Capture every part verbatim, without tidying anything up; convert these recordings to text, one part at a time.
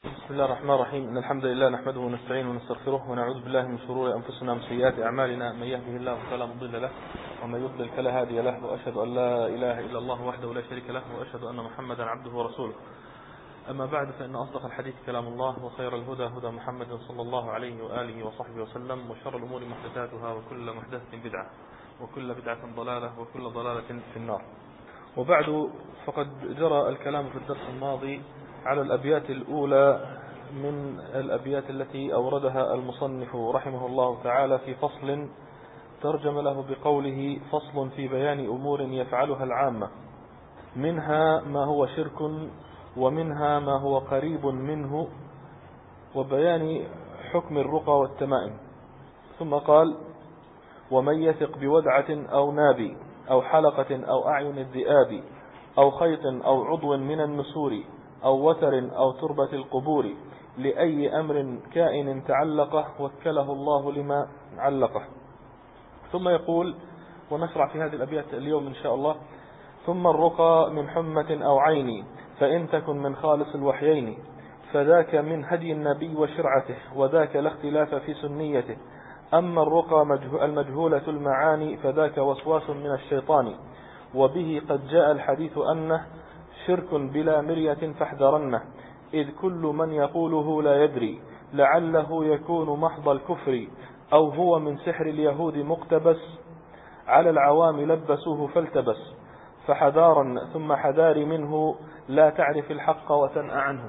بسم الله الرحمن الرحيم. إن الحمد لله نحمده ونستعينه ونستغفره ونعوذ بالله من شرور أنفسنا ومن سيئات أعمالنا. من يهده الله فلا مضل له ومن يضلل فلا هادي له، وأشهد أن لا إله إلا الله وحده لا شريك له، وأشهد أن محمدا عبده ورسوله. أما بعد، فإن أصدق الحديث كلام الله، وخير الهدى هدى محمد صلى الله عليه وآله وصحبه وسلم، وشر الأمور محدثاتها، وكل محدثة بدعة، وكل بدعة ضلالة، وكل ضلالة في النار. وبعد، فقد جرى الكلام في الدرس الماضي على الأبيات الأولى من الأبيات التي أوردها المصنف رحمه الله تعالى في فصل ترجم له بقوله: فصل في بيان أمور يفعلها العامة، منها ما هو شرك ومنها ما هو قريب منه، وبيان حكم الرقى والتمائم. ثم قال: ومن يثق بودعة أو ناب أو حلقة أو أعين الذئاب أو خيط أو عضو من النسور أو وتر أو تربة القبور، لأي أمر كائن تعلقه وكله الله لما علقه. ثم يقول، ونشرع في هذه الأبيات اليوم إن شاء الله: ثم الرقى من حمة أو عين، فإن تكن من خالص الوحيين، فذاك من هدي النبي وشرعته، وذاك لا اختلاف في سنيته. أما الرقى المجهولة المعاني، فذاك وسواس من الشيطان، وبه قد جاء الحديث أنه شرك بلا مرية فاحذرنه، إذ كل من يقوله لا يدري، لعله يكون محض الكفر، أو هو من سحر اليهود مقتبس، على العوام لبسوه فالتبس، فحذارا ثم حذار منه، لا تعرف الحق وتنأ عنه.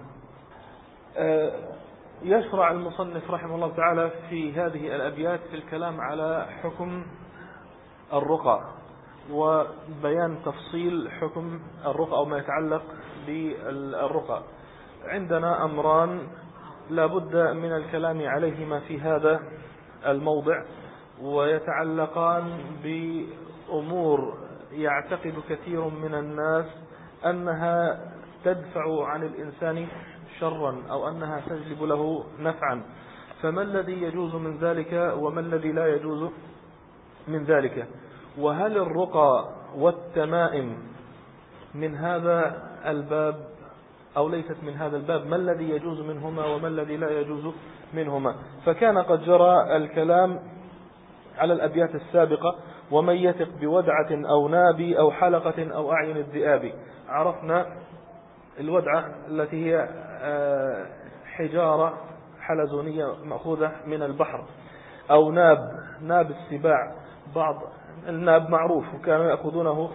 يشرع المصنف رحمه الله تعالى في هذه الأبيات في الكلام على حكم الرقى، وبيان تفصيل حكم الرقى أو ما يتعلق بالرقى. عندنا أمران لا بد من الكلام عليهما في هذا الموضع، ويتعلقان بأمور يعتقد كثير من الناس أنها تدفع عن الإنسان شرا أو أنها تجلب له نفعا. فما الذي يجوز من ذلك وما الذي لا يجوز من ذلك؟ وهل الرقى والتمائم من هذا الباب أو ليست من هذا الباب؟ ما الذي يجوز منهما وما الذي لا يجوز منهما؟ فكان قد جرى الكلام على الأبيات السابقة: ومن يثق بودعة أو ناب أو حلقة أو أعين الذئاب. عرفنا الودعة التي هي حجارة حلزونية مأخوذة من البحر، أو ناب ناب السباع، بعض الناب معروف وكانوا يأخذونه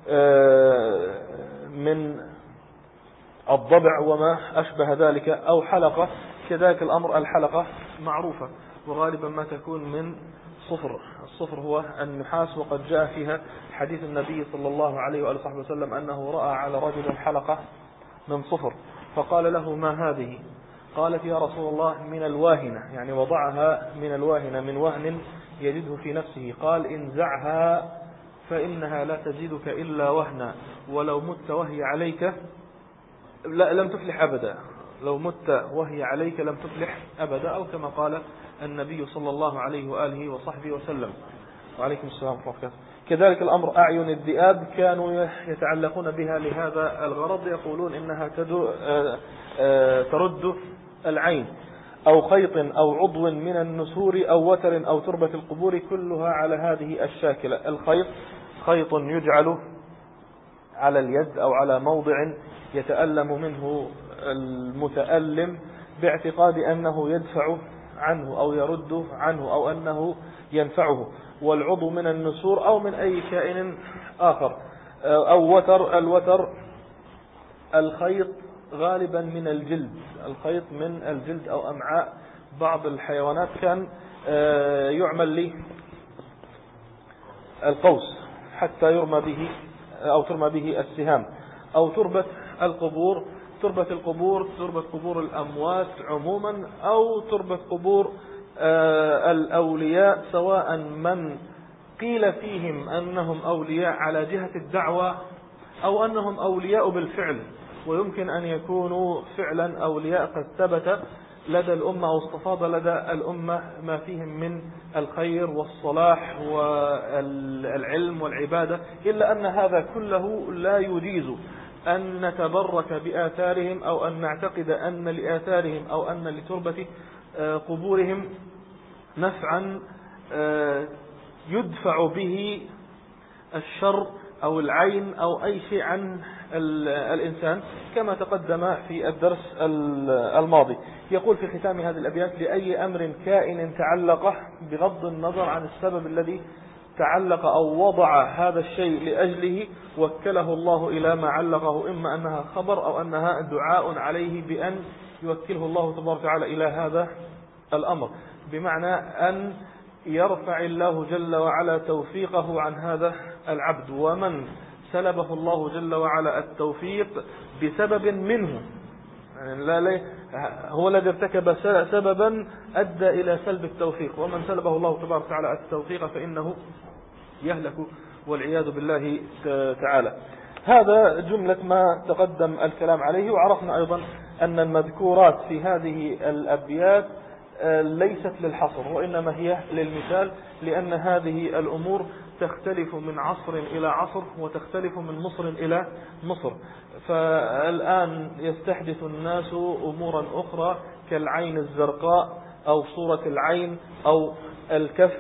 من الضبع وما أشبه ذلك، أو حلقة كذلك الأمر. الحلقة معروفة وغالبا ما تكون من صفر. الصفر هو النحاس، وقد جاء فيها حديث النبي صلى الله عليه وآله وصحبه وسلم أنه رأى على رجل حلقة من صفر، فقال له: ما هذه؟ قالت: يا رسول الله من الواهنة، يعني وضعها من الواهنة، من وهن يجده في نفسه. قال: انزعها فإنها لا تزيدك إلا وهنا، ولو مت وهي عليك لا لم تفلح أبدا، لو مت وهي عليك لم تفلح أبدا، أو كما قال النبي صلى الله عليه وآله وصحبه وسلم. وعليكم السلام ورحمة الله. كذلك الأمر أعين الذئاب، كانوا يتعلقون بها لهذا الغرض، يقولون إنها ترد العين. أو خيط أو عضو من النسور أو وتر أو تربة القبور، كلها على هذه الشاكلة. الخيط خيط يجعل على اليد أو على موضع يتألم منه المتألم باعتقاد أنه يدفع عنه أو يرد عنه أو أنه ينفعه. والعضو من النسور أو من أي كائن آخر. أو وتر، الوتر الخيط غالبا من الجلد، الخيط من الجلد أو أمعاء بعض الحيوانات، كان يعمل لي القوس حتى يرمى به أو ترمى به السهام. أو تربة القبور، تربة القبور تربة قبور الأموات عموما، أو تربة قبور الأولياء، سواء من قيل فيهم أنهم أولياء على جهة الدعوة أو أنهم أولياء بالفعل، ويمكن أن يكونوا فعلا أولياء قد ثبت لدى الأمة أو استفاض لدى الأمة ما فيهم من الخير والصلاح والعلم والعبادة، إلا أن هذا كله لا يجيز أن نتبرك بآثارهم أو أن نعتقد أن لآثارهم أو أن لتربة قبورهم نفعا يدفع به الشر أو العين أو أي شيء عن الإنسان، كما تقدم في الدرس الماضي. يقول في ختام هذه الأبيات: لأي أمر كائن تعلق بغض النظر عن السبب الذي تعلق أو وضع هذا الشيء لأجله وكله الله إلى ما علقه، إما أنها خبر أو أنها دعاء عليه بأن يوكله الله تبارك وتعالى إلى هذا الأمر، بمعنى أن يرفع الله جل وعلا توفيقه عن هذا العبد. ومن سلبه الله جل وعلا التوفيق بسبب منه، يعني لا لا هو الذي ارتكب سببا أدى إلى سلب التوفيق، ومن سلبه الله تبارك وتعالى التوفيق فإنه يهلك والعياذ بالله تعالى. هذا جملة ما تقدم الكلام عليه. وعرفنا أيضا أن المذكورات في هذه الأبيات ليست للحصر وإنما هي للمثال، لأن هذه الأمور تختلف من عصر إلى عصر وتختلف من مصر إلى مصر. فالآن يستحدث الناس أمورا أخرى كالعين الزرقاء أو صورة العين أو الكف،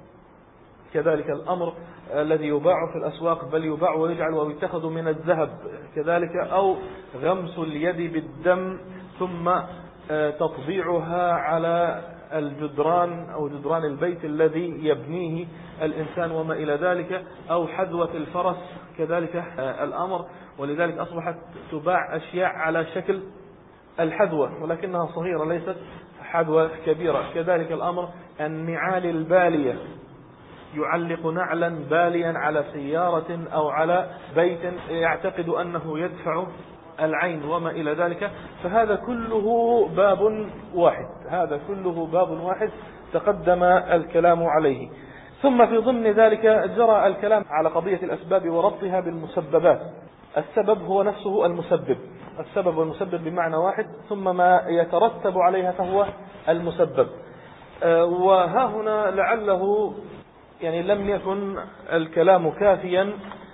كذلك الأمر الذي يباع في الأسواق، بل يباع ويجعل ويتخذ من الذهب كذلك، أو غمس اليد بالدم ثم تطبيعها على الجدران أو جدران البيت الذي يبنيه الإنسان وما إلى ذلك، أو حذوة الفرس كذلك الأمر. ولذلك أصبحت تباع أشياء على شكل الحذوة ولكنها صغيرة ليست حذوة كبيرة. كذلك الأمر النعال البالية، يعلق نعلا باليا على سيارة أو على بيت يعتقد أنه يدفع العين وما إلى ذلك. فهذا كله باب واحد، هذا كله باب واحد تقدم الكلام عليه. ثم في ضمن ذلك جرى الكلام على قضية الأسباب وربطها بالمسببات. السبب هو نفسه المسبب، السبب والمسبب بمعنى واحد، ثم ما يترتب عليها فهو المسبب. وها هنا لعله يعني لم يكن الكلام كافيا،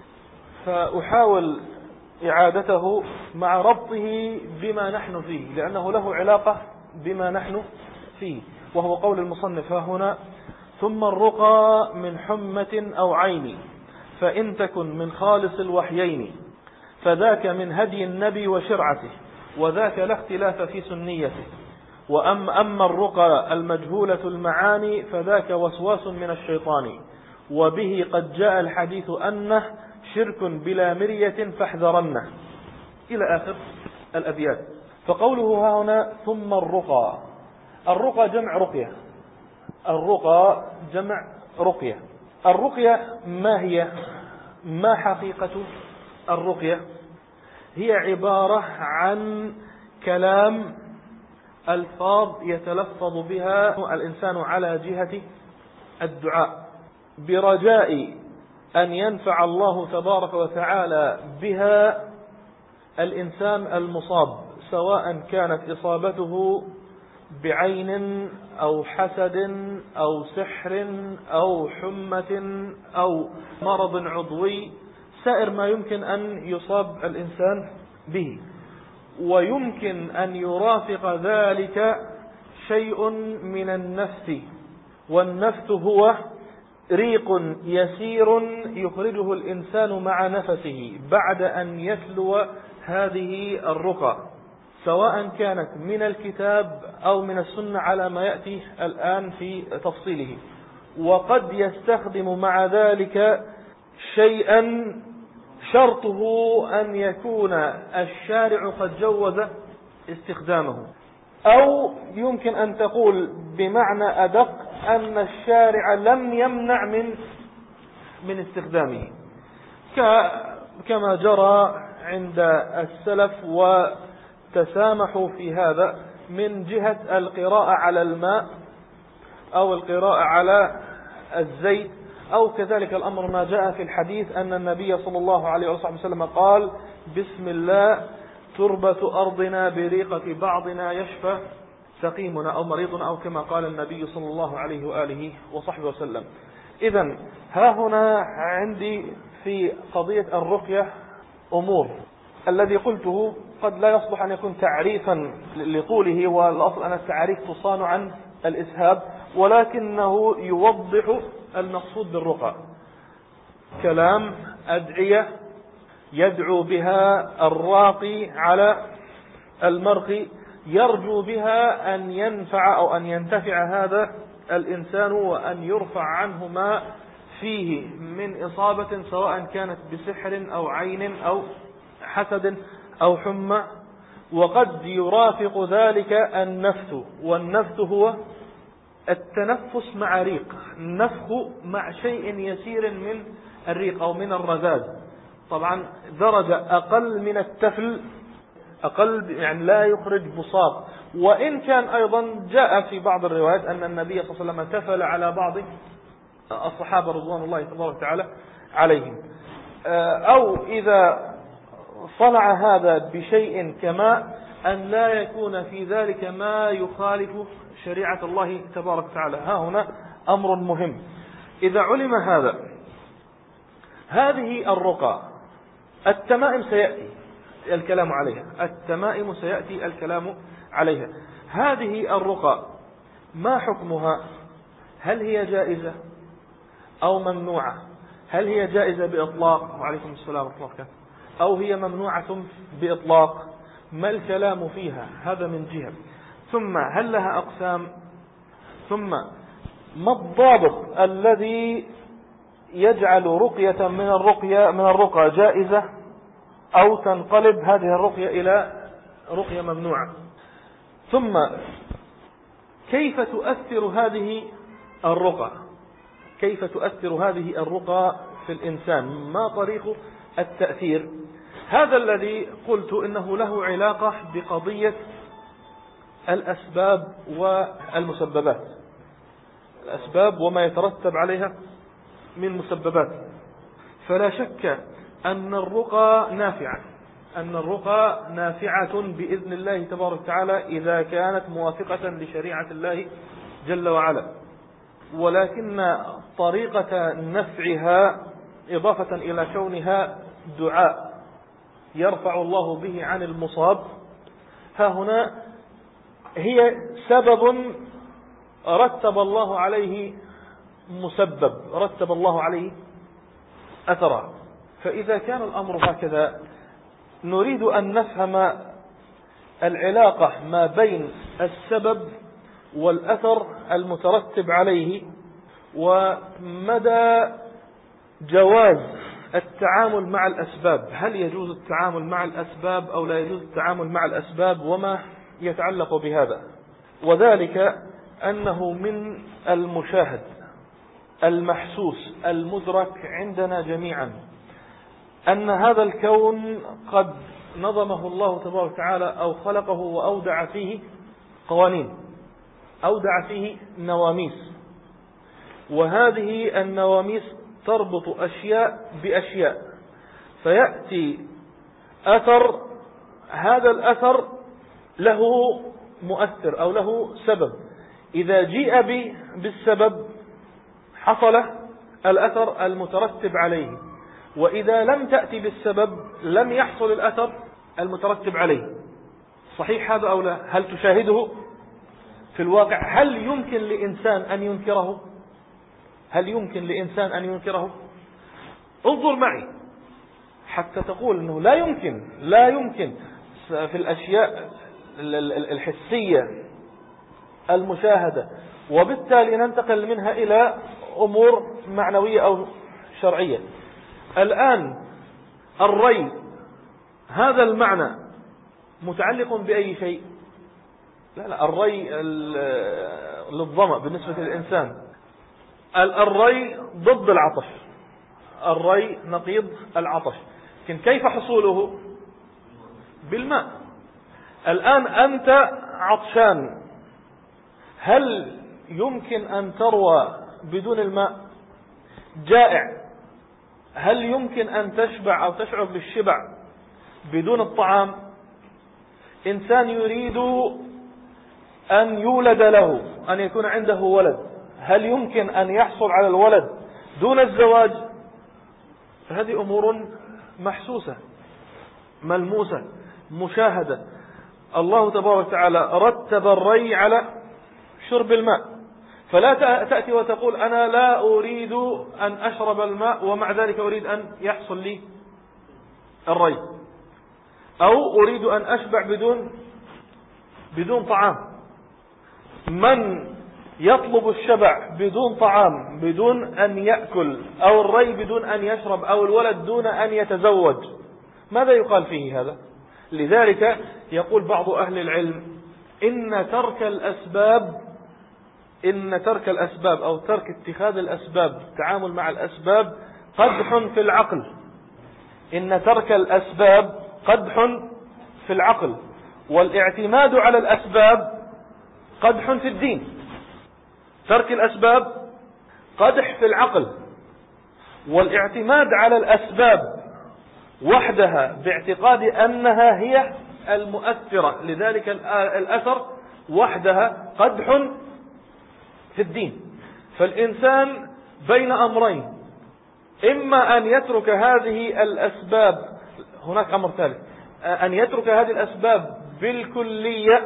فأحاول إعادته مع ربطه بما نحن فيه، لأنه له علاقة بما نحن فيه. وهو قول المصنف ها هنا: ثم الرقى من حمة أو عين، فإن تكن من خالص الوحيين، فذاك من هدي النبي وشرعته، وذاك لا اختلاف في سنيته. وأم أما الرقى المجهولة المعاني، فذاك وسواس من الشيطان، وبه قد جاء الحديث أنه شرك بلا مرية فاحذرنه، إلى آخر الأبيات. فقوله ها هنا ثم الرقى، الرقى جمع رقية، الرقى جمع رقية. الرقية ما هي؟ ما حقيقة الرقية؟ هي عبارة عن كلام ألفاظ يتلفظ بها الإنسان على جهة الدعاء برجاء أن ينفع الله تبارك وتعالى بها الإنسان المصاب، سواء كانت إصابته بعين أو حسد أو سحر أو حمة أو مرض عضوي، سائر ما يمكن أن يصاب الإنسان به. ويمكن أن يرافق ذلك شيء من النفث، والنفث هو ريق يسير يخرجه الإنسان مع نفسه بعد أن يتلو هذه الرقى، سواء كانت من الكتاب أو من السنة على ما يأتي الآن في تفصيله. وقد يستخدم مع ذلك شيئا شرطه أن يكون الشارع قد جوز استخدامه، أو يمكن أن تقول بمعنى أدق أن الشارع لم يمنع من من استخدامه، كما جرى عند السلف وتسامحوا في هذا من جهة القراءة على الماء أو القراءة على الزيت، أو كذلك الأمر ما جاء في الحديث أن النبي صلى الله عليه وسلم قال: بسم الله تربة أرضنا بريقة بعضنا يشفى سقيمنا أو مريضنا، أو كما قال النبي صلى الله عليه وآله وصحبه وسلم. إذن ها هنا عندي في قضية الرقية أمور. الذي قلته قد لا يصلح أن يكون تعريفا لطوله، والأصل أن التعريف تصان عن الإسهاب، ولكنه يوضح المقصود بالرقى. كلام أدعية يدعو بها الراقي على المرقي، يرجو بها أن ينفع أو أن ينتفع هذا الإنسان، وأن يرفع عنه ما فيه من إصابة، سواء كانت بسحر أو عين أو حسد أو حمى. وقد يرافق ذلك النفث، والنفث هو التنفس مع ريق، النفخ مع شيء يسير من الريق أو من الرذاذ، طبعا درجة أقل من التفل، أقل يعني لا يخرج بصاق. وإن كان أيضا جاء في بعض الروايات أن النبي صلى الله عليه وسلم تفل على بعض الصحابة رضوان الله تبارك وتعالى عليهم. أو إذا صنع هذا بشيء كما أن لا يكون في ذلك ما يخالف شريعة الله تبارك وتعالى. ها هنا أمر مهم. إذا علم هذا، هذه الرقى التمائم سيأتي الكلام عليها، التمائم سيأتي الكلام عليها. هذه الرقى ما حكمها؟ هل هي جائزة أو ممنوعة؟ هل هي جائزة بإطلاق؟ وعليكم السلام ورحمة الله وبركاته. أو هي ممنوعة بإطلاق؟ ما الكلام فيها؟ هذا من جهة. ثم هل لها أقسام؟ ثم ما الضابط الذي يجعل رقية من الرقية من الرقى جائزة أو تنقلب هذه الرقية إلى رقية ممنوعة؟ ثم كيف تؤثر هذه الرقى كيف تؤثر هذه الرقى في الإنسان؟ ما طريق التأثير؟ هذا الذي قلت إنه له علاقة بقضية الأسباب والمسببات، الأسباب وما يترتب عليها من مسببات. فلا شك أن الرقى نافعة أن الرقى نافعة بإذن الله تبارك وتعالى إذا كانت موافقة لشريعة الله جل وعلا، ولكن طريقة نفعها إضافة إلى كونها دعاء يرفع الله به عن المصاب، ها هنا هي سبب رتب الله عليه مسبب، رتب الله عليه أثرا. فإذا كان الأمر هكذا نريد أن نفهم العلاقة ما بين السبب والأثر المترتب عليه، ومدى جواز التعامل مع الأسباب. هل يجوز التعامل مع الأسباب أو لا يجوز التعامل مع الأسباب، وما يتعلق بهذا؟ وذلك أنه من المشاهد المحسوس المدرك عندنا جميعا أن هذا الكون قد نظمه الله تبارك وتعالى أو خلقه وأودع فيه قوانين، أودع فيه نواميس، وهذه النواميس تربط أشياء بأشياء، فيأتي أثر، هذا الأثر له مؤثر أو له سبب، إذا جيء بالسبب حصل الأثر المترتب عليه، وإذا لم تأتي بالسبب لم يحصل الأثر المترتب عليه. صحيح هذا أو لا؟ هل تشاهده في الواقع؟ هل يمكن لإنسان أن ينكره؟ هل يمكن لإنسان أن ينكره؟ انظر معي حتى تقول أنه لا يمكن لا يمكن في الأشياء الحسية المشاهدة، وبالتالي ننتقل منها إلى أمور معنوية أو شرعية. الآن الري، هذا المعنى متعلق بأي شيء؟ لا لا الري للظمأ بالنسبة للإنسان، الري ضد العطش، الري نقيض العطش، لكن كيف حصوله؟ بالماء. الآن أنت عطشان، هل يمكن أن تروى بدون الماء؟ جائع، هل يمكن أن تشبع أو تشعر بالشبع بدون الطعام؟ إنسان يريد أن يولد له، أن يكون عنده ولد، هل يمكن أن يحصل على الولد دون الزواج؟ فهذه أمور محسوسة. ملموسة مشاهدة. الله تبارك وتعالى رتب الري على شرب الماء، فلا تأتي وتقول أنا لا أريد أن أشرب الماء ومع ذلك أريد أن يحصل لي الري، أو أريد أن أشبع بدون بدون طعام. من يطلب الشبع بدون طعام، بدون أن يأكل، أو الري بدون أن يشرب، أو الولد دون أن يتزوج، ماذا يقال فيه هذا؟ لذلك يقول بعض أهل العلم إن ترك الأسباب إن ترك الأسباب أو ترك اتخاذ الأسباب، التعامل مع الأسباب، قدح في العقل. إن ترك الأسباب قدح في العقل، والاعتماد على الأسباب قدح في الدين. ترك الأسباب قدح في العقل، والاعتماد على الأسباب وحدها باعتقاد أنها هي المؤثرة لذلك الأثر وحدها قدح في الدين. فالإنسان بين أمرين، إما أن يترك هذه الأسباب، هناك أمر ثالث، أن يترك هذه الأسباب بالكلية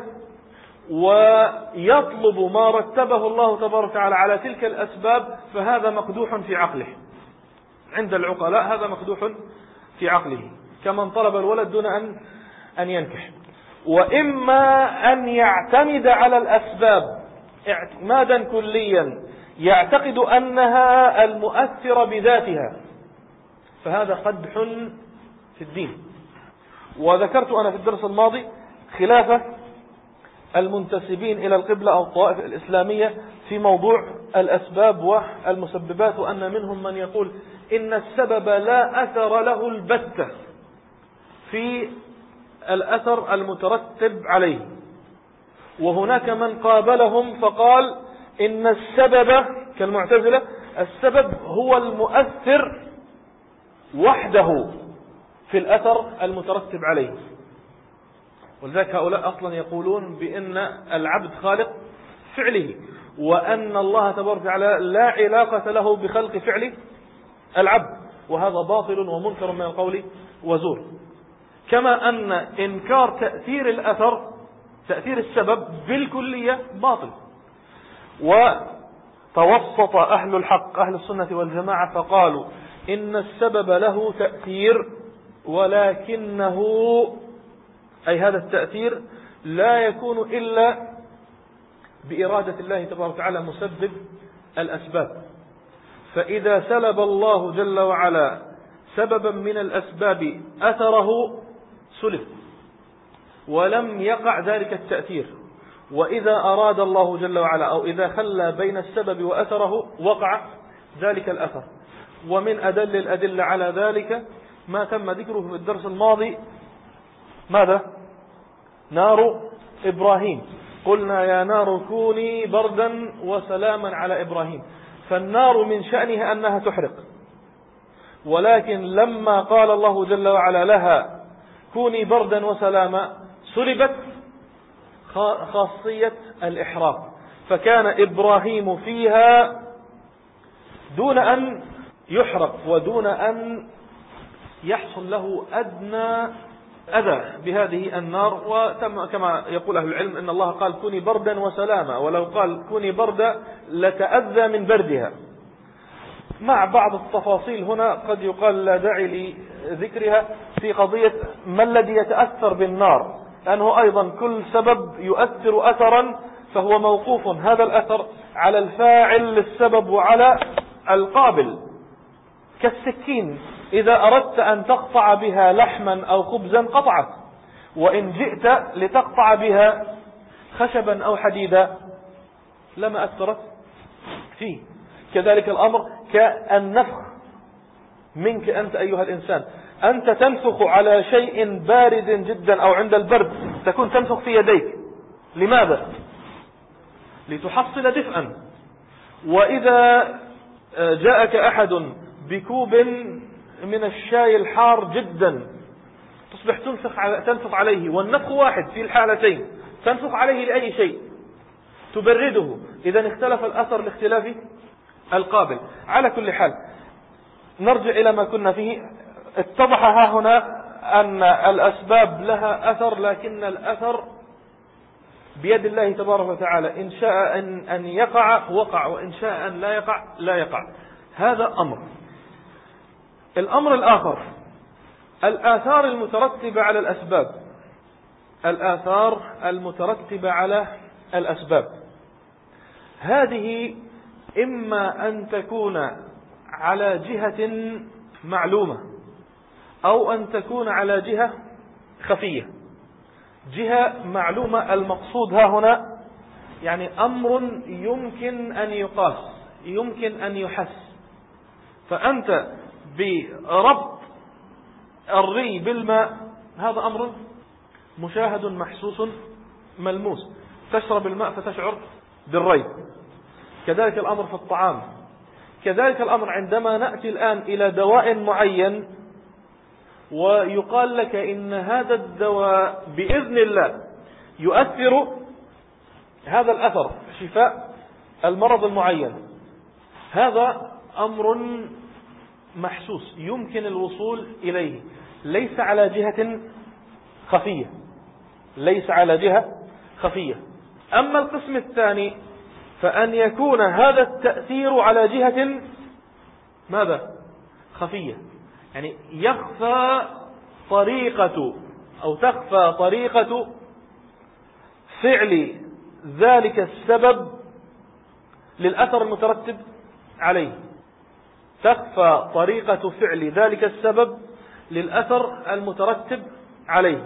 ويطلب ما رتبه الله تبارك وتعالى على تلك الأسباب، فهذا مقدوح في عقله. عند العقلاء هذا مقدوح في عقله، كمن طلب الولد دون أن أن ينكح. وإما أن يعتمد على الأسباب اعتمادا كليا يعتقد أنها المؤثرة بذاتها، فهذا قدح في الدين. وذكرت أنا في الدرس الماضي خلافة المنتسبين إلى القبلة أو الطوائف الإسلامية في موضوع الأسباب والمسببات، وأن منهم من يقول إن السبب لا أثر له البتة في الأثر المترتب عليه، وهناك من قابلهم فقال إن السبب كالمعتزلة، السبب هو المؤثر وحده في الأثر المترتب عليه. ولذلك هؤلاء أصلا يقولون بأن العبد خالق فعله، وأن الله تبارك وتعالى لا علاقة له بخلق فعل العبد، وهذا باطل ومنكر من القول وزور. كما أن إنكار تأثير الأثر، تأثير السبب بالكلية باطل. وتوسط أهل الحق أهل السنة والجماعة فقالوا إن السبب له تأثير، ولكنه أي هذا التأثير لا يكون إلا بإرادة الله تبارك وتعالى مسبب الأسباب. فإذا سلب الله جل وعلا سببا من الأسباب أثره سلب ولم يقع ذلك التأثير، وإذا أراد الله جل وعلا أو إذا خلى بين السبب وأثره وقع ذلك الأثر. ومن أدل الأدلة على ذلك ما تم ذكره في الدرس الماضي، ماذا؟ نار إبراهيم. قلنا يا نار كوني بردا وسلاما على إبراهيم. فالنار من شأنها أنها تحرق، ولكن لما قال الله جل وعلا لها كوني بردا وسلاما سلبت خاصية الإحراق، فكان إبراهيم فيها دون أن يحرق ودون أن يحصل له أدنى أذى بهذه النار. وكما يقول أهل العلم إن الله قال كوني بردا وسلاما، ولو قال كوني بردا لتأذى من بردها. مع بعض التفاصيل هنا قد يقال لا داعي لذكرها في قضية ما الذي يتأثر بالنار، لأنه أيضا كل سبب يؤثر أثرا فهو موقوف هذا الأثر على الفاعل للسبب وعلى القابل. كالسكين إذا أردت أن تقطع بها لحما أو خبزا قطعت، وإن جئت لتقطع بها خشبا أو حديدا لما أثرت فيه. كذلك الأمر كالنفخ منك أنت أيها الإنسان، أنت تنفخ على شيء بارد جدا أو عند البرد تكون تنفخ في يديك، لماذا؟ لتحصل دفئا. وإذا جاءك أحد بكوب من الشاي الحار جدا تصبح تنفخ عليه، والنفخ واحد في الحالتين، تنفخ عليه لأي شيء تبرده. إذا اختلف الأثر لاختلاف القابل. على كل حال نرجع إلى ما كنا فيه. اتضح ها هنا أن الأسباب لها أثر، لكن الأثر بيد الله تبارك وتعالى، إن شاء أن, أن يقع وقع، وإن شاء أن لا يقع لا يقع. هذا أمر. الأمر الآخر الآثار المترتبة على الأسباب. الآثار المترتبة على الأسباب هذه إما أن تكون على جهة معلومة أو أن تكون على جهة خفية. جهة معلومة المقصود ها هنا يعني أمر يمكن أن يقاس، يمكن أن يحس. فأنت بربط الري بالماء هذا أمر مشاهد محسوس ملموس، تشرب الماء فتشعر بالري. كذلك الأمر في الطعام. كذلك الأمر عندما نأتي الآن إلى دواء معين ويقال لك إن هذا الدواء بإذن الله يؤثر هذا الأثر شفاء المرض المعين، هذا أمر محسوس يمكن الوصول إليه، ليس على جهة خفية، ليس على جهة خفية. أما القسم الثاني فأن يكون هذا التأثير على جهة ماذا؟ خفية، يعني يخفى طريقة أو تخفى طريقة فعل ذلك السبب للأثر المترتب عليه، تخفى طريقة فعل ذلك السبب للأثر المترتب عليه،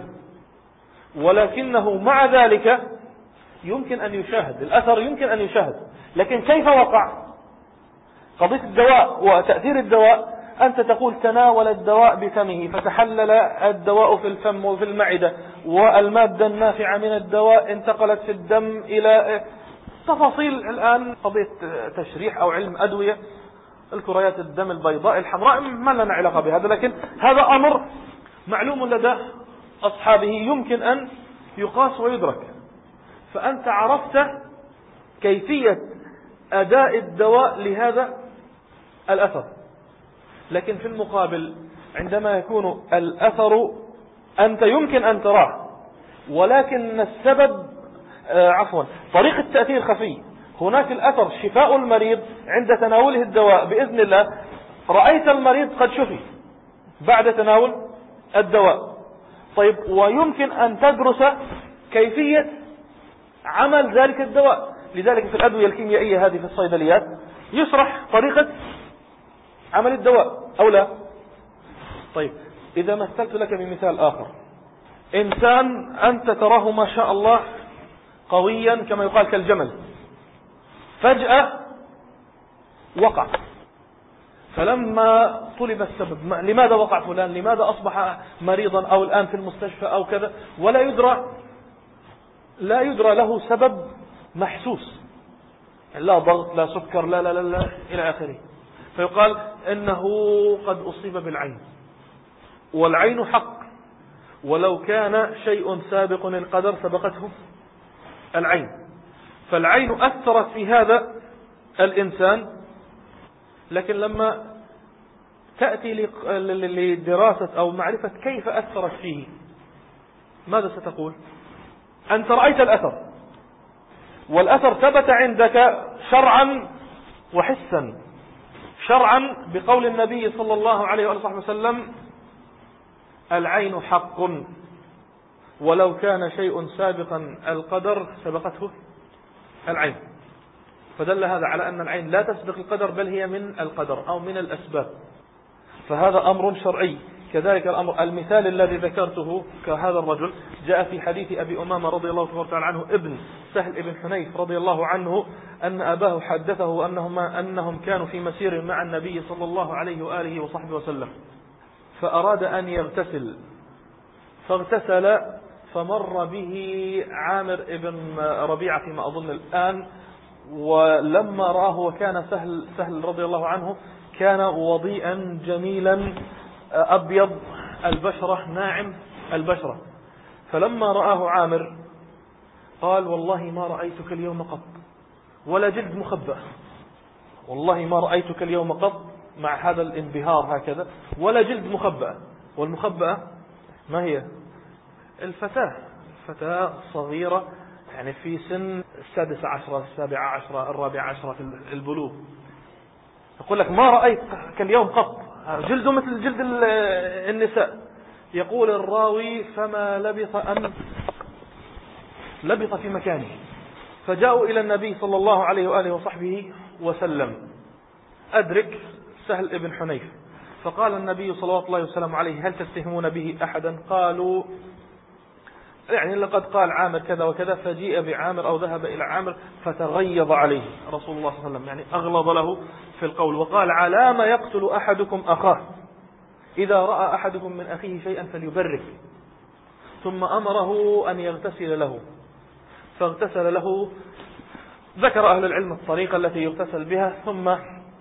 ولكنه مع ذلك يمكن أن يشاهد الأثر، يمكن أن يشاهد، لكن كيف وقع؟ قضية الدواء وتأثير الدواء، أنت تقول تناول الدواء بفمه فتحلل الدواء في الفم وفي المعدة، والمادة النافعة من الدواء انتقلت في الدم إلى تفاصيل الآن قضية تشريح أو علم أدوية، الكريات الدم البيضاء الحمراء ما لنا علاقة بهذا، لكن هذا أمر معلوم لدى أصحابه يمكن أن يقاس ويدرك. فأنت عرفت كيفية أداء الدواء لهذا الأثر. لكن في المقابل عندما يكون الأثر أنت يمكن أن تراه، ولكن السبب آه عفوا طريقة التأثير خفي، هناك الأثر شفاء المريض عند تناوله الدواء بإذن الله، رأيت المريض قد شفي بعد تناول الدواء. طيب ويمكن أن تدرس كيفية عمل ذلك الدواء، لذلك في الأدوية الكيميائية هذه في الصيدليات يشرح طريقة عمل الدواء أو لا؟ طيب إذا مثلت لك بمثال آخر، إنسان أنت تراه ما شاء الله قويا كما يقال كالجمل، فجأة وقع، فلما طلب السبب لماذا وقع فلان، لماذا أصبح مريضا أو الآن في المستشفى أو كذا، ولا يدرى لا يدرى له سبب محسوس، لا ضغط لا سكر لا لا لا, لا إلى آخره، فيقال إنه قد أصيب بالعين، والعين حق، ولو كان شيء سابق القدر سبقته العين، فالعين أثرت في هذا الإنسان. لكن لما تأتي لدراسة أو معرفة كيف أثرت فيه ماذا ستقول؟ أنت رأيت الأثر، والأثر ثبت عندك شرعا وحسا. شرعا بقول النبي صلى الله عليه وآله وسلم العين حق، ولو كان شيء سابقا القدر سبقته العين، فدل هذا على أن العين لا تسبق القدر بل هي من القدر أو من الأسباب، فهذا أمر شرعي. كذلك الأمر المثال الذي ذكرته كهذا الرجل جاء في حديث أبي أمامة رضي الله تعالى عنه ابن سهل ابن حنيف رضي الله عنه أن أباه حدثه أنهم, أنهم كانوا في مسير مع النبي صلى الله عليه وآله وصحبه وسلم، فأراد أن يغتسل فاغتسل فمر به عامر ابن ربيعة فيما أظن الآن، ولما رآه وكان سهل, سهل رضي الله عنه كان وضيئا جميلا أبيض البشرة ناعم البشرة، فلما رآه عامر قال والله ما رأيتك اليوم قط ولا جلد مخبأ، والله ما رأيتك اليوم قط مع هذا الانبهار هكذا ولا جلد مخبأ، والمخبأ ما هي؟ الفتاة الفتاة صغيرة يعني في سن السادسة عشرة السابعة عشرة الرابعة عشرة في البلوغ، يقول لك ما رأيت كاليوم قط، جلد مثل جلد النساء. يقول الراوي فما لبث أن لبث في مكانه، فجاءوا إلى النبي صلى الله عليه وآله وصحبه وسلم. أدرك سهل ابن حنيف، فقال النبي صلى الله عليه وسلم عليه هل تتهمون به أحدا؟ قالوا يعني لقد قال عامر كذا وكذا، فجيء بعامر أو ذهب إلى عامر فتغيظ عليه رسول الله صلى الله عليه وسلم، يعني أغلظ له في القول، وقال على ما يقتل أحدكم أخاه، إذا رأى أحدكم من أخيه شيئا فليبرك، ثم أمره أن يغتسل له، فاغتسل له. ذكر أهل العلم الطريقة التي يغتسل بها، ثم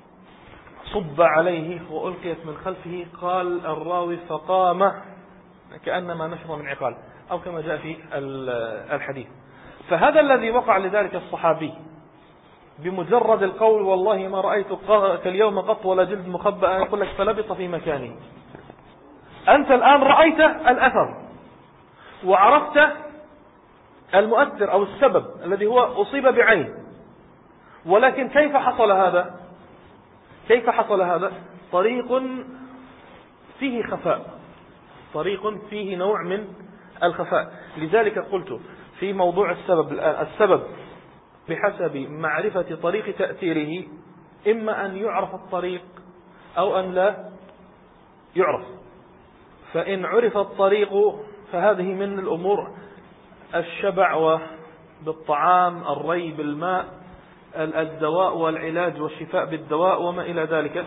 صب عليه وألقيت من خلفه. قال الراوي فقام كأنما نشر من عقال، أو كما جاء في الحديث. فهذا الذي وقع لذلك الصحابي بمجرد القول والله ما رأيت كاليوم قط ولا جلد مخبأ، يقول لك فلبط في مكانه. أنت الآن رأيت الأثر وعرفت المؤثر أو السبب الذي هو أصيب بعين، ولكن كيف حصل هذا؟ كيف حصل هذا؟ طريق فيه خفاء، طريق فيه نوع من الخفاء. لذلك قلت في موضوع السبب الآن، السبب بحسب معرفة طريق تأثيره إما أن يعرف الطريق أو أن لا يعرف. فإن عرف الطريق فهذه من الأمور الشبع بالطعام، الري بالماء، الدواء والعلاج والشفاء بالدواء وما إلى ذلك،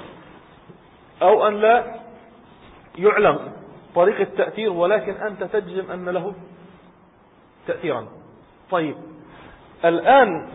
أو أن لا يعلم طريق التأثير ولكن أنت تجزم أن له تأثيرا. طيب الآن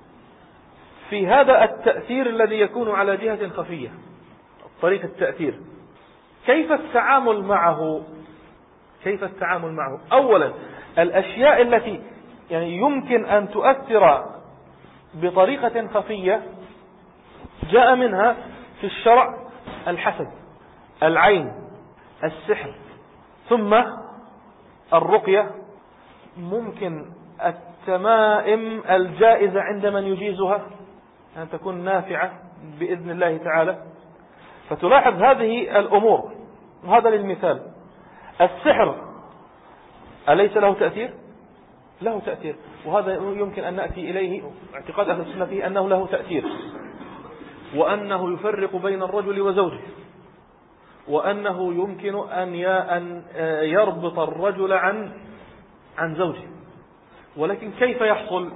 في هذا التأثير الذي يكون على جهة خفية، طريق التأثير، كيف التعامل معه؟ كيف التعامل معه؟ أولا الأشياء التي يعني يمكن أن تؤثر بطريقة خفية جاء منها في الشرع الحسد، العين، السحر، ثم الرقية، ممكن التمائم الجائزة عند من يجيزها أن تكون نافعة بإذن الله تعالى. فتلاحظ هذه الأمور. وهذا للمثال. السحر أليس له تأثير؟ له تأثير، وهذا يمكن أن نأتي إليه. اعتقاد أهل السنة فيه أنه له تأثير، وأنه يفرق بين الرجل وزوجه، وأنه يمكن أن يربط الرجل عن عن زوجه. ولكن كيف يحصل؟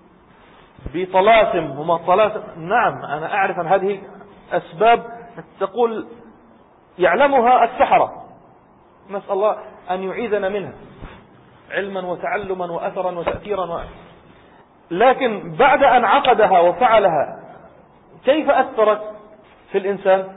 بطلاسم. هما طلاسم. نعم أنا أعرف أن هذه أسباب تقول يعلمها السحرة، نسأل الله أن يعيذنا منها علما وتعلما وأثرا وتأثيرا و... لكن بعد أن عقدها وفعلها كيف أثرت في الإنسان؟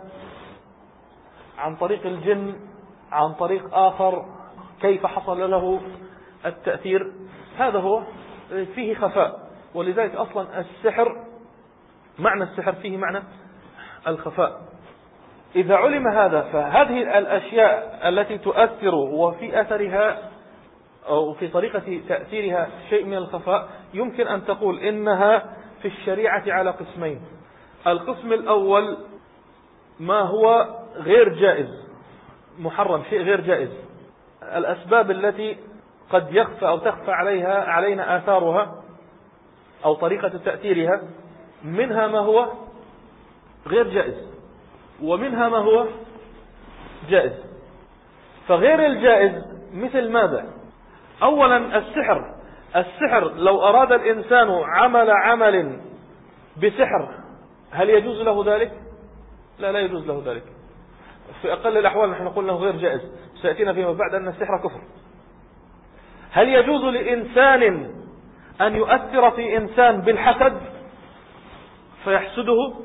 عن طريق الجن، عن طريق آخر. كيف حصل له التأثير؟ هذا هو فيه خفاء. ولذلك أصلا السحر، معنى السحر فيه معنى الخفاء. إذا علم هذا فهذه الأشياء التي تؤثر وفي أثرها أو في طريقة تأثيرها شيء من الخفاء، يمكن أن تقول إنها في الشريعة على قسمين. القسم الأول ما هو غير جائز، محرم، شيء غير جائز، الأسباب التي قد يخفى أو تخفى عليها علينا آثارها أو طريقة تأثيرها، منها ما هو غير جائز ومنها ما هو جائز. فغير الجائز مثل ماذا؟ أولا السحر. السحر لو أراد الإنسان عمل عمل بسحر هل يجوز له ذلك؟ لا، لا يجوز له ذلك. في أقل الأحوال نحن نقول له غير جائز، سيأتينا فيما بعد أن السحر كفر. هل يجوز لإنسان أن يؤثر في إنسان بالحسد فيحسده؟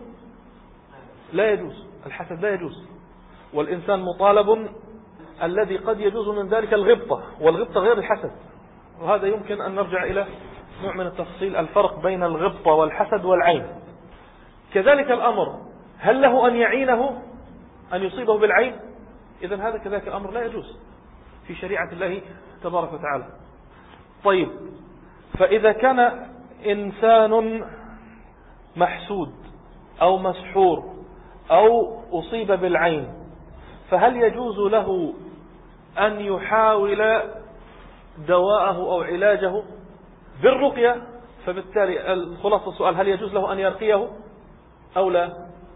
لا يجوز، الحسد لا يجوز. والإنسان مطالب، الذي قد يجوز من ذلك الغبطة، والغبطة غير الحسد. وهذا يمكن أن نرجع إلى نوع من التفصيل، الفرق بين الغبطة والحسد والعين. كذلك الأمر، هل له أن يعينه أن يصيبه بالعين؟ إذن هذا كذلك الأمر لا يجوز. في شريعة الله تبارك وتعالى. طيب، فإذا كان إنسان محسود أو مسحور أو أصيب بالعين، فهل يجوز له أن يحاول دواءه أو علاجه بالرقية؟ فبالتالي الخلاصة السؤال: هل يجوز له أن يرقيه أو لا؟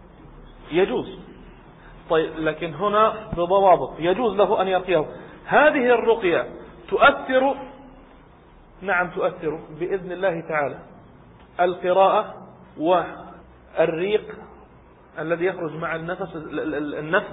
يجوز. طيب، لكن هنا بضوابط. يجوز له أن يرقيه. هذه الرقية تؤثر، نعم تؤثر بإذن الله تعالى. القراءة والريق الذي يخرج مع النفس النفس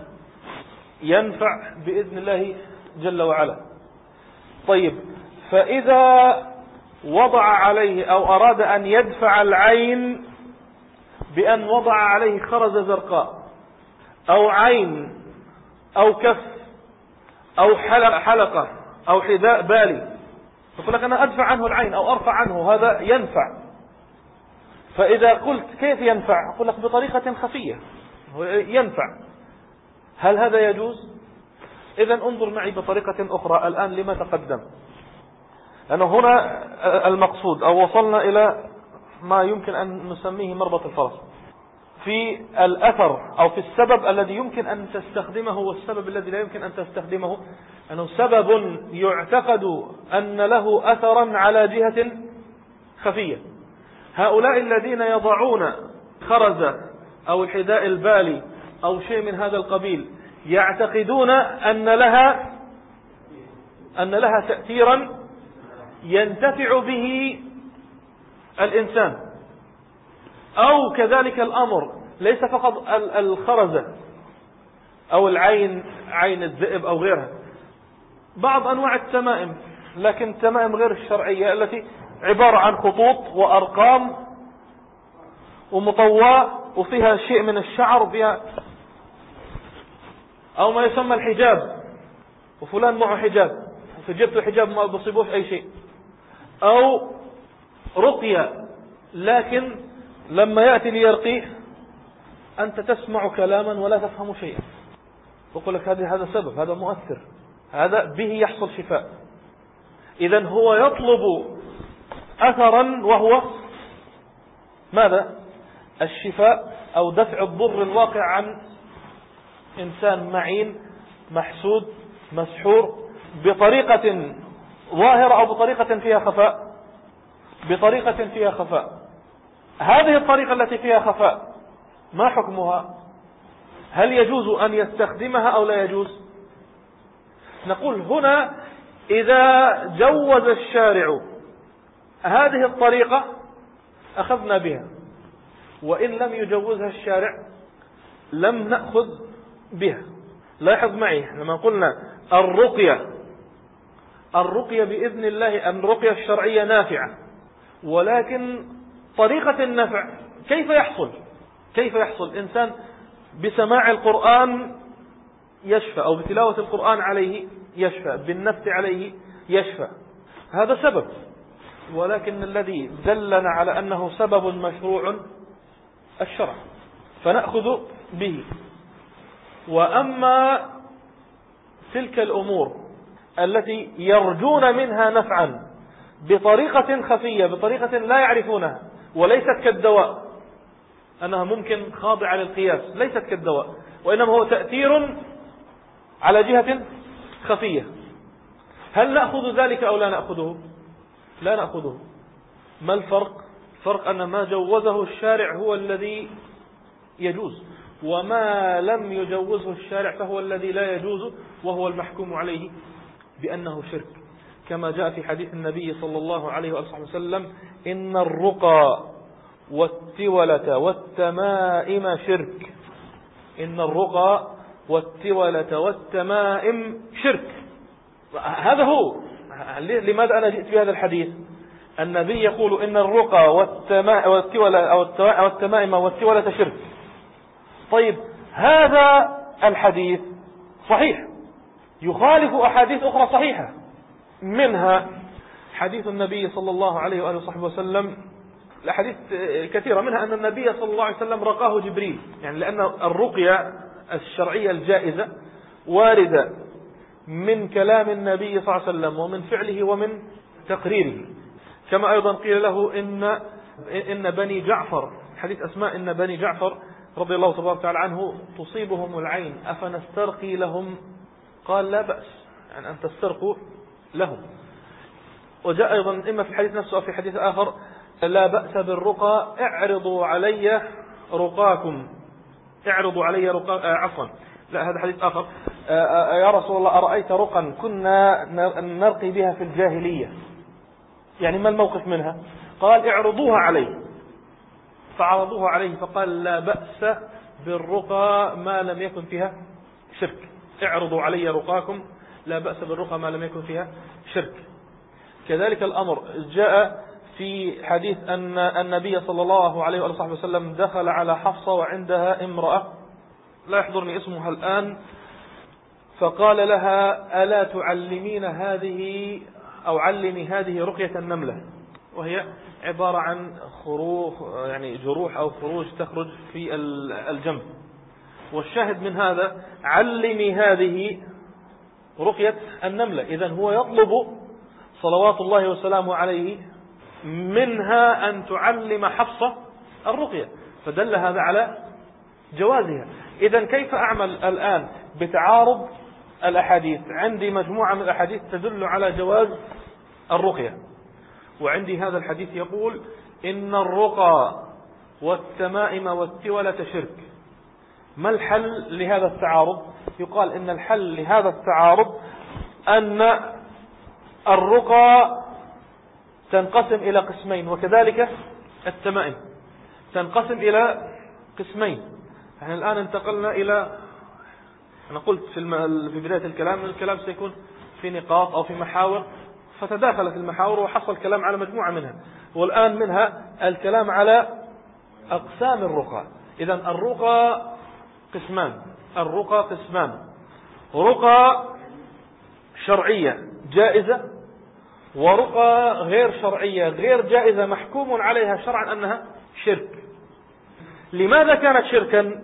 ينفع بإذن الله جل وعلا. طيب، فإذا وضع عليه أو أراد أن يدفع العين بأن وضع عليه خرزة زرقاء أو عين أو كف أو حلقة أو حذاء بالي، يقول لك أنا أدفع عنه العين أو أرفع عنه، هذا ينفع. فإذا قلت كيف ينفع؟ أقول لك بطريقة خفية ينفع. هل هذا يجوز؟ إذا انظر معي بطريقة أخرى الآن لما تقدم. لأنه هنا المقصود أو وصلنا إلى ما يمكن أن نسميه مربط الفرس في الأثر أو في السبب الذي يمكن أن تستخدمه والسبب الذي لا يمكن أن تستخدمه. أنه سبب يعتقد أن له أثرا على جهة خفية. هؤلاء الذين يضعون خرزة أو الحذاء البالي أو شيء من هذا القبيل يعتقدون أن لها أن لها تأثيرا ينتفع به الإنسان. أو كذلك الأمر ليس فقط الخرزة أو العين، عين الذئب أو غيرها، بعض أنواع التمائم، لكن التمائم غير الشرعية التي عبارة عن خطوط وأرقام ومطواة وفيها شيء من الشعر فيها، أو ما يسمى الحجاب، وفلان معه حجاب فجبت حجاب ما بصيبوش أي شيء. أو رقية لكن لما يأتي ليرقيه أنت تسمع كلاما ولا تفهم شيئا، ويقول لك هذا هذا سبب، هذا مؤثر، هذا به يحصل شفاء. إذن هو يطلب أثرا وهو ماذا؟ الشفاء أو دفع الضر الواقع عن إنسان معين محسود مسحور بطريقة ظاهرة أو بطريقة فيها خفاء. بطريقة فيها خفاء. هذه الطريقة التي فيها خفاء ما حكمها؟ هل يجوز أن يستخدمها أو لا يجوز؟ نقول هنا إذا جوز الشارع هذه الطريقة أخذنا بها، وإن لم يجوزها الشارع لم نأخذ بها. لاحظ معي لما قلنا الرقية الرقية بإذن الله الرقية الشرعية نافعة، ولكن طريقة النفع كيف يحصل؟ كيف يحصل؟ إنسان بسماع القرآن يشفى، أو بتلاوة القرآن عليه يشفى، بالنفس عليه يشفى، هذا سبب. ولكن الذي دلنا على أنه سبب مشروع الشرع فنأخذ به. وأما تلك الأمور التي يرجون منها نفعا بطريقة خفية، بطريقة لا يعرفونها، وليست كالدواء، أنها ممكن خاضعة للقياس، ليست كالدواء، وإنما هو تأثير على جهة خفية، هل نأخذ ذلك أو لا نأخذه؟ لا نأخذه. ما الفرق؟ الفرق أن ما جوزه الشارع هو الذي يجوز، وما لم يجوزه الشارع فهو الذي لا يجوز، وهو المحكوم عليه بأنه شرك، كما جاء في حديث النبي صلى الله عليه وسلم: إن الرقى والتولة والتمائم شرك. إن الرقى والتولة والتمائم شرك. هذا هو. لماذا أنا جئت بهذا الحديث؟ النبي يقول إن الرقى والتولة والتمائم والتولة شرك. طيب، هذا الحديث صحيح يخالف أحاديث أخرى صحيحة، منها حديث النبي صلى الله عليه وآله وصحبه وسلم، الحديث كثيرة، منها أن النبي صلى الله عليه وسلم رقاه جبريل، يعني لأن الرقية الشرعية الجائزة واردة من كلام النبي صلى الله عليه وسلم ومن فعله ومن تقريره. كما أيضا قيل له إن إن بني جعفر، حديث أسماء، إن بني جعفر رضي الله تبارك وتعالى عنه تصيبهم العين أفنسترقي لهم؟ قال لا بأس، يعني أن تسترقوا لهم. وجاء أيضا إما في الحديث نفسه أو في حديث آخر لا بأس بالرقى، اعرضوا علي رقاكم، اعرضوا علي رقا، عفوا لا هذا حديث آخر، يا رسول الله أرأيت رقا كنا نرقي بها في الجاهلية، يعني ما الموقف منها؟ قال اعرضوها عليه، فعرضوها عليه فقال لا بأس بالرقى ما لم يكن فيها شرك، اعرضوا علي رقاكم لا بأس بالرقى ما لم يكن فيها شرك. كذلك الأمر جاء في حديث أن النبي صلى الله عليه وآله وسلم دخل على حفصة وعندها امرأة لا يحضرني اسمها الآن، فقال لها ألا تعلمين هذه أو علمي هذه رقية النملة، وهي عبارة عن خروج يعني جروح أو خروج تخرج في الجنب. والشاهد من هذا علمي هذه رقية النملة. إذن هو يطلب صلوات الله وسلامه عليه منها أن تعلم حفصة الرقية، فدل هذا على جوازها. إذن كيف أعمل الآن بتعارض الأحاديث؟ عندي مجموعة من الأحاديث تدل على جواز الرقية، وعندي هذا الحديث يقول إن الرقى والتمائم والتولة شرك. ما الحل لهذا التعارض؟ يقال إن الحل لهذا التعارض أن الرقى تنقسم إلى قسمين، وكذلك التمائم تنقسم إلى قسمين. يعني الآن انتقلنا إلى، أنا قلت في, الم... في بداية الكلام الكلام سيكون في نقاط أو في محاور، فتداخلت المحاور وحصل كلام على مجموعة منها، والآن منها الكلام على أقسام الرقى. إذن الرقى قسمان، الرقى قسمان، رقى شرعية جائزة، ورقى غير شرعية غير جائزة محكوم عليها شرعا أنها شرك. لماذا كانت شركا؟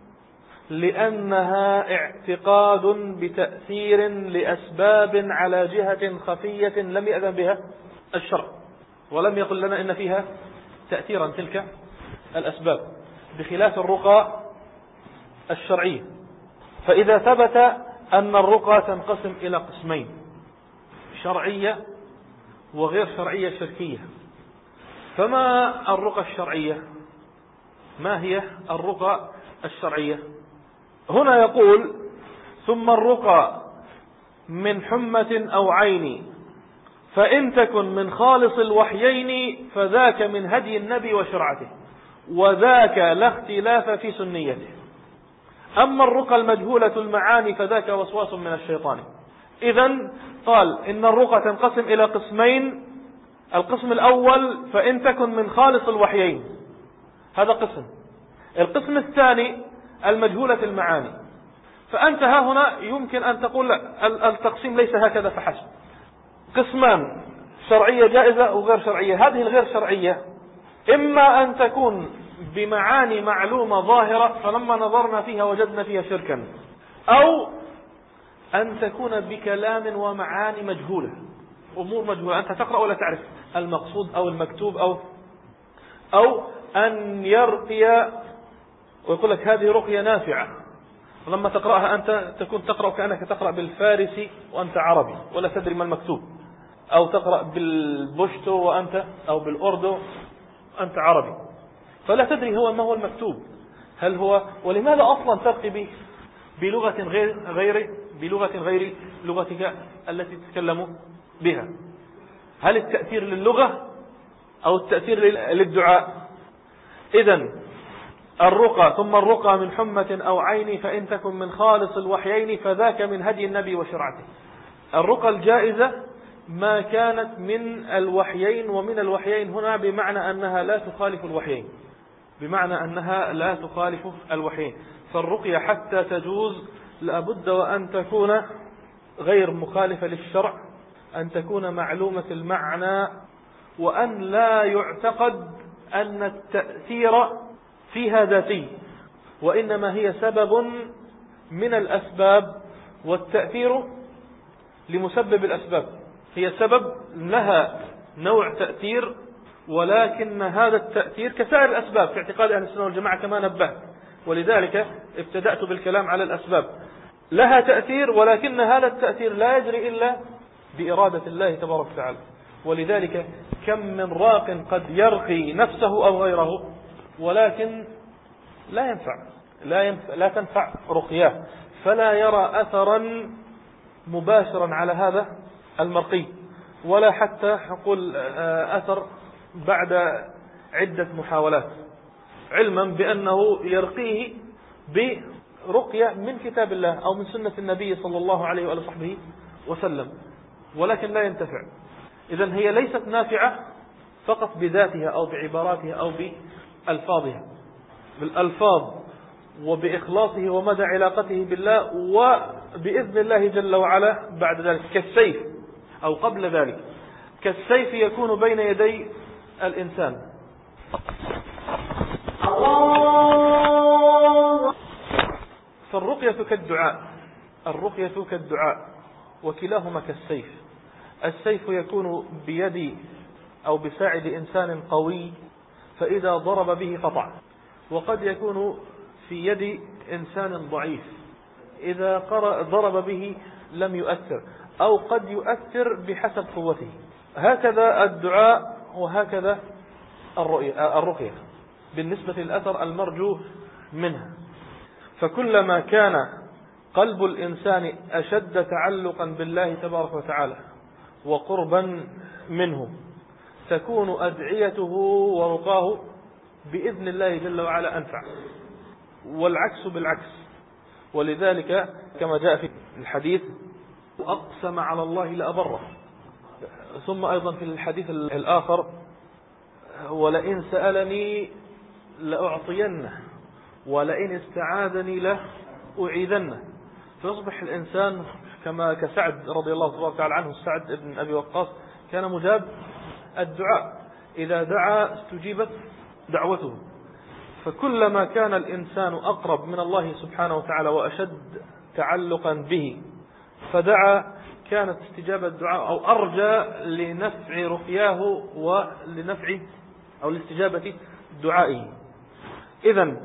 لأنها اعتقاد بتأثير لأسباب على جهة خفية لم يأذن بها الشرع، ولم يقل لنا إن فيها تأثيرا تلك الأسباب، بخلاف الرقى الشرعية. فإذا ثبت أن الرقى تنقسم إلى قسمين، شرعية وغير شرعية شركية، فما الرقى الشرعية؟ ما هي الرقى الشرعية؟ هنا يقول ثم الرقى من حمة أو عين فإن تكن من خالص الوحيين فذاك من هدي النبي وشرعته وذاك لا اختلاف في سنيته. أما الرقى المجهولة المعاني فذاك وسواس من الشيطان. إذن قال إن الرقى تنقسم إلى قسمين، القسم الأول فإن تكن من خالص الوحيين، هذا قسم. القسم الثاني المجهولة المعاني. فأنت ها هنا يمكن أن تقول لا، التقسيم ليس هكذا فحسب، قسمان شرعية جائزة وغير شرعية. هذه الغير شرعية إما أن تكون بمعاني معلومة ظاهرة فلما نظرنا فيها وجدنا فيها شركا، أو أن تكون بكلام ومعاني مجهولة، أمور مجهولة، أنت تقرأ ولا تعرف المقصود أو المكتوب، أو أو أن يرقي ويقول لك هذه رقية نافعة، ولما تقرأها أنت تكون تقرأ كأنك تقرأ بالفارسي وأنت عربي ولا تدري ما المكتوب، أو تقرأ بالبشتو وأنت أو بالأردو أنت عربي فلا تدري هو ما هو المكتوب، هل هو، ولماذا أصلا ترقي به بلغة غير غير بلغة غير لغتك التي تتكلم بها؟ هل التأثير للغة أو التأثير للدعاء؟ إذن الرقى ثم الرقى من حمة أو عين فإن تكن من خالص الوحيين فذاك من هدي النبي وشرعته. الرقى الجائزة ما كانت من الوحيين، ومن الوحيين هنا بمعنى أنها لا تخالف الوحيين، بمعنى أنها لا تخالف الوحيين. فالرقية حتى تجوز لابد وأن تكون غير مخالفة للشرع، أن تكون معلومة المعنى، وأن لا يعتقد أن التأثير فيها ذاتي، وإنما هي سبب من الأسباب، والتأثير لمسبب الأسباب، هي سبب لها نوع تأثير، ولكن هذا التأثير كسائر الأسباب في اعتقاد أهل السنة والجماعة كما نبهت، ولذلك ابتدأت بالكلام على الأسباب. لها تأثير، ولكن هذا التأثير لا يجري إلا بإرادة الله تبارك وتعالى. ولذلك كم من راق قد يرقي نفسه أو غيره، ولكن لا ينفع لا, ينفع لا تنفع رقياه، فلا يرى أثرا مباشرا على هذا المرقي، ولا حتى نقول أثر بعد عدة محاولات، علما بأنه يرقيه برقية من كتاب الله أو من سنة النبي صلى الله عليه وآله وصحبه وسلم، ولكن لا ينتفع. إذن هي ليست نافعة فقط بذاتها أو بعباراتها أو بألفاظها، بالألفاظ وبإخلاصه ومدى علاقته بالله وبإذن الله جل وعلا بعد ذلك، كالسيف أو قبل ذلك، كالسيف يكون بين يدي الإنسان. فالرقية كالدعاء الرقية كالدعاء وكلاهما كالسيف. السيف يكون بيد أو بساعد إنسان قوي فإذا ضرب به قطع، وقد يكون في يد إنسان ضعيف إذا ضرب به لم يؤثر، أو قد يؤثر بحسب قوته. هكذا الدعاء وهكذا الرقية بالنسبة للأثر المرجو منها. فكلما كان قلب الإنسان أشد تعلقا بالله تبارك وتعالى وقربا منه تكون أدعيته ورقاه بإذن الله جل وعلا أنفع، والعكس بالعكس. ولذلك كما جاء في الحديث أقسم على الله لأبره. ثم أيضا في الحديث الآخر ولئن سألني لأعطينه ولئن استعاذني له أعيذنه. فيصبح الإنسان كما كسعد رضي الله تعالى عنه، سعد بن أبي وقاص كان مجاب الدعاء، إذا دعا استجيبت دعوته. فكلما كان الإنسان أقرب من الله سبحانه وتعالى وأشد تعلقا به فدعا كانت استجابة الدعاء أو أرجى لنفع رقياه ولنفع أو لاستجابة دعائه. إذن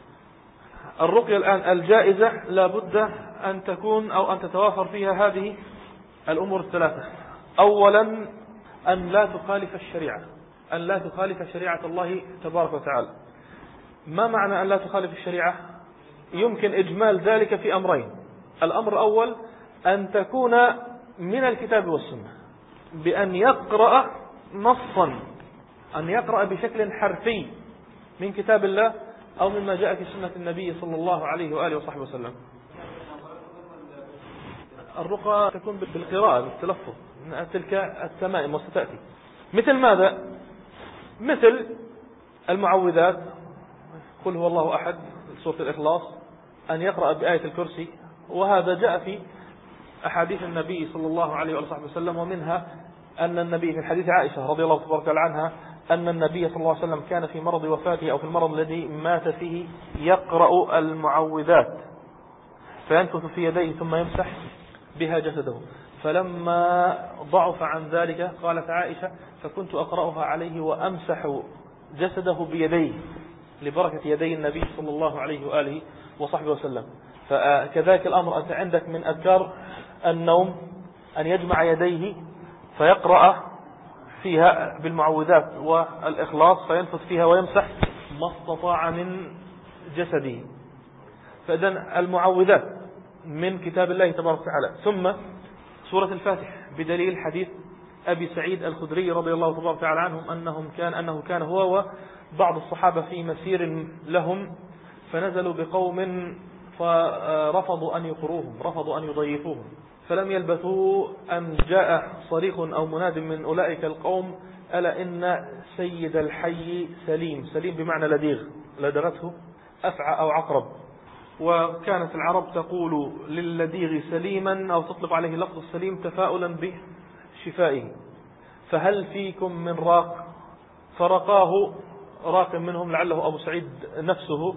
الرقية الآن الجائزة لا بد أن تكون أو أن تتوافر فيها هذه الأمور الثلاثة. أولا أن لا تخالف الشريعة، أن لا تخالف شريعة الله تبارك وتعالى. ما معنى أن لا تخالف الشريعة؟ يمكن إجمال ذلك في أمرين. الأمر الأول أن تكون من الكتاب والسنة، بأن يقرأ نصا، أن يقرأ بشكل حرفي من كتاب الله أو مما جاء في سنة النبي صلى الله عليه وآله وصحبه وسلم. الرقى تكون بالقراءة بالتلفظ من تلك التمائم وستأتي. مثل ماذا؟ مثل المعوذات، قل هو الله أحد، سورة الإخلاص، أن يقرأ بآية الكرسي، وهذا جاء في أحاديث النبي صلى الله عليه وصحبه وسلم. ومنها أن النبي في حديث عائشة رضي الله تبارك عنها أن النبي صلى الله عليه وسلم كان في مرض وفاته أو في المرض الذي مات فيه يقرأ المعوذات فينفث في يديه ثم يمسح بها جسده. فلما ضعف عن ذلك قالت عائشة فكنت أقرأها عليه وأمسح جسده بيديه لبركة يدي النبي صلى الله عليه وآله وصحبه وسلم. فكذلك الأمر، أنت عندك من أذكار النوم أن يجمع يديه فيقرأ فيها بالمعوذات والإخلاص فينفث فيها ويمسح ما استطاع من جسده. فإذن المعوذات من كتاب الله تبارك وتعالى. ثم سورة الفاتح بدليل حديث أبي سعيد الخدري رضي الله تبارك وتعالى عنهم أنهم كان أنه كان هو وبعض الصحابة في مسير لهم فنزلوا بقوم فرفضوا أن يقروهم، رفضوا أن يضيفوهم، فلم يلبثوا أن جاء صريخ أو مناد من أولئك القوم ألا إن سيد الحي سليم. سليم بمعنى لديغ، لدغته أفعى أو عقرب. وكانت العرب تقول للديغ سليما أو تطلق عليه لفظ السليم تفاؤلا بشفائه. فهل فيكم من راق؟ فرقاه راق منهم لعله أبو سعيد نفسه،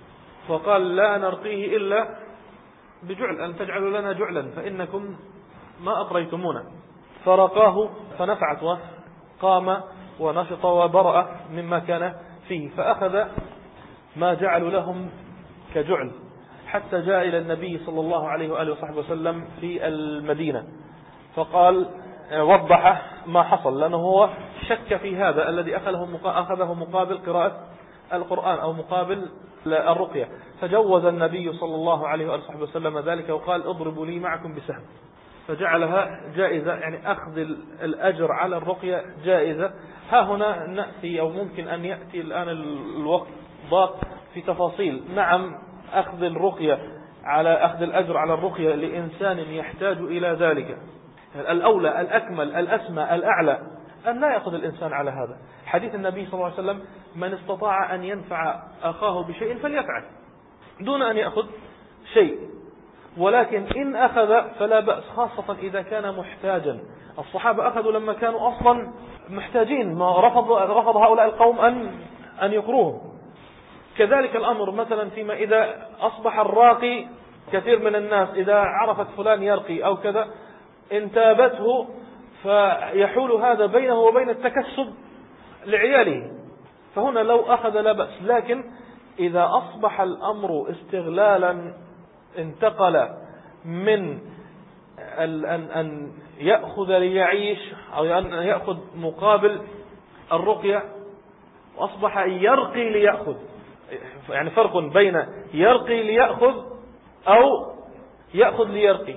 فقال لا نرقيه إلا بجعل، أن تجعلوا لنا جعلا فإنكم ما أقريتمونا، فرقاه فنفعت وقام ونشط وبرأ مما كان فيه، فأخذ ما جعلوا لهم كجعل حتى جاء إلى النبي صلى الله عليه وآله وصحبه وسلم في المدينة، فقال وضح ما حصل، لأنه هو شك في هذا الذي أخذه مقابل قراءة القرآن أو مقابل الرقية، فجوز النبي صلى الله عليه وآله وصحبه وسلم ذلك وقال اضربوا لي معكم بسهم، فجعلها جائزة، يعني أخذ الأجر على الرقية جائزة. ها هنا نأتي أو ممكن أن يأتي الآن الوقت ضاق في تفاصيل. نعم، أخذ الرقية على أخذ الأجر على الرقية لإنسان يحتاج إلى ذلك، الأولى الأكمل الأسمى الأعلى أن لا يأخذ الإنسان على هذا. حديث النبي صلى الله عليه وسلم من استطاع أن ينفع أخاه بشيء فليفعل دون أن يأخذ شيء، ولكن إن أخذ فلا بأس، خاصة إذا كان محتاجا. الصحابة أخذوا لما كانوا أصلا محتاجين، ما رفض, رفض هؤلاء القوم أن, أن يقروهم. كذلك الأمر مثلا فيما إذا أصبح الراقي، كثير من الناس إذا عرفت فلان يرقي أو كذا انتابته، فيحول هذا بينه وبين التكسب لعياله، فهنا لو أخذ لا بأس. لكن إذا أصبح الأمر استغلالا، انتقل من أن يأخذ ليعيش أو أن يأخذ مقابل الرقية، وأصبح يرقي ليأخذ، يعني فرق بين يرقي ليأخذ أو يأخذ ليرقي،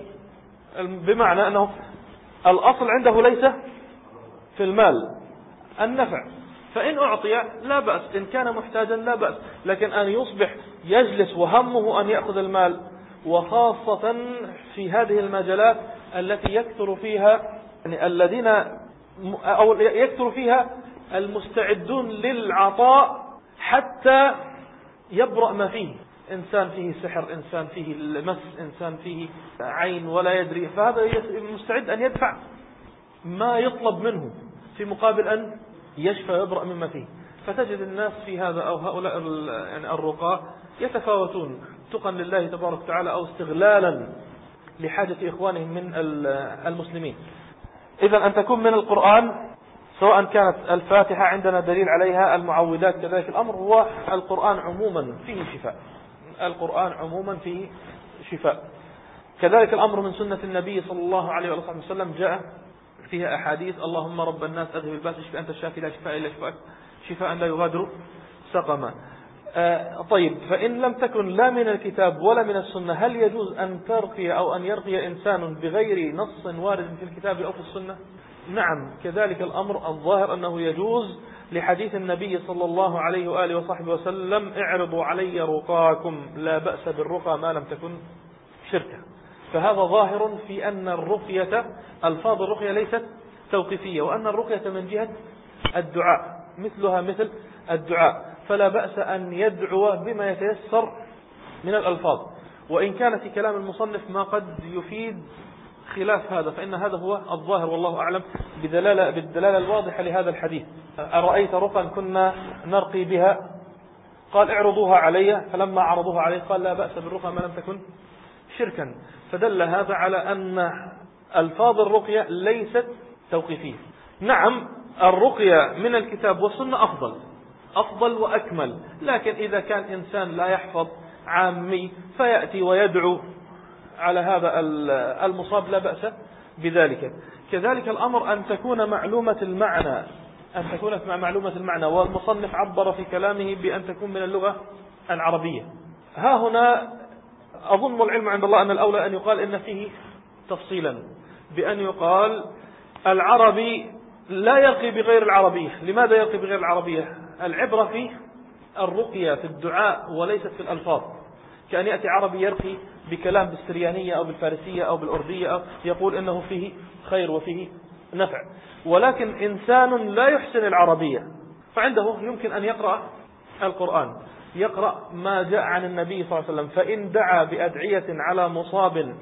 بمعنى أنه الأصل عنده ليس في المال النفع، فإن أعطي لا بأس، إن كان محتاجا لا بأس. لكن أن يصبح يجلس وهمه أن يأخذ المال، وخاصة في هذه المجالات التي يكثر فيها يعني الذين أو يكثر فيها المستعدون للعطاء حتى يبرأ ما فيه، إنسان فيه سحر، إنسان فيه المس، إنسان فيه عين ولا يدري، فهذا مستعد أن يدفع ما يطلب منه في مقابل أن يشفى ويبرأ مما فيه. فتجد الناس في هذا أو هؤلاء يعني الرقاة يتفاوتون تقا لله تبارك وتعالى أو استغلالا لحاجة إخوانهم من المسلمين. إذن أن تكون من القرآن، سواء كانت الفاتحة عندنا دليل عليها، المعوذات كذلك الأمر، هو القرآن عموما فيه شفاء، القرآن عموما فيه شفاء. كذلك الأمر من سنة النبي صلى الله عليه وسلم جاء فيها أحاديث اللهم رب الناس أذهب الباس اشف أنت الشافي لا شفاء إلا شفاءك شفاء لا يغادر سقما. آه طيب، فإن لم تكن لا من الكتاب ولا من السنة، هل يجوز أن ترقي أو أن يرقي إنسان بغير نص وارد في الكتاب أو في السنة؟ نعم، كذلك الأمر الظاهر أنه يجوز لحديث النبي صلى الله عليه وآله وصحبه وسلم اعرضوا علي رقاكم لا بأس بالرقى ما لم تكن شركا. فهذا ظاهر في أن الرقية ألفاظ الرقية ليست توقيفية، وأن الرقية من جهة الدعاء مثلها مثل الدعاء، فلا بأس أن يدعو بما يتيسر من الألفاظ، وإن كان في كلام المصنف ما قد يفيد خلاف هذا، فإن هذا هو الظاهر والله أعلم بدلالة بالدلالة الواضحة لهذا الحديث. أرأيت رقا كنا نرقي بها، قال اعرضوها علي، فلما عرضوها عليه قال لا بأس بالرقى ما لم تكن شركا، فدل هذا على أن ألفاظ الرقية ليست توقيفية. نعم، الرقية من الكتاب والسنة أفضل أفضل وأكمل، لكن إذا كان إنسان لا يحفظ عامي فيأتي ويدعو على هذا المصاب لا بأس بذلك. كذلك الأمر أن تكون معلومة المعنى أن تكون معلومة المعنى والمصنف عبر في كلامه بأن تكون من اللغة العربية. ها هنا أظن العلم عند الله أن الأولى أن يقال إن فيه تفصيلا، بأن يقال العربي لا يرقي بغير العربية. لماذا يرقي بغير العربية؟ العبرة في الرقية في الدعاء وليست في الألفاظ، كأن يأتي عربي يرقي بكلام بالسريانية أو بالفارسية أو بالأردية أو يقول إنه فيه خير وفيه نفع، ولكن إنسان لا يحسن العربية فعنده يمكن أن يقرأ القرآن، يقرأ ما جاء عن النبي صلى الله عليه وسلم، فإن دعا بأدعية على مصاب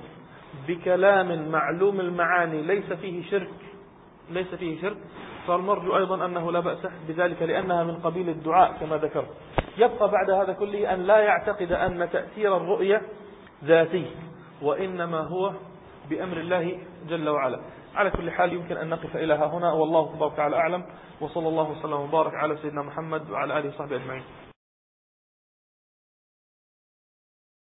بكلام معلوم المعاني ليس فيه شرك ليس فيه شرك فالمرجو أيضا أنه لا بأس بذلك، لأنها من قبيل الدعاء كما ذكرت. يبقى بعد هذا كله أن لا يعتقد أن تأثير الرؤية ذاتي، وإنما هو بأمر الله جل وعلا. على كل حال يمكن أن نقف إلى ها هنا، والله تبارك وتعالى أعلم، وصلى الله وسلم وبارك على سيدنا محمد وعلى آله وصحبه أجمعين.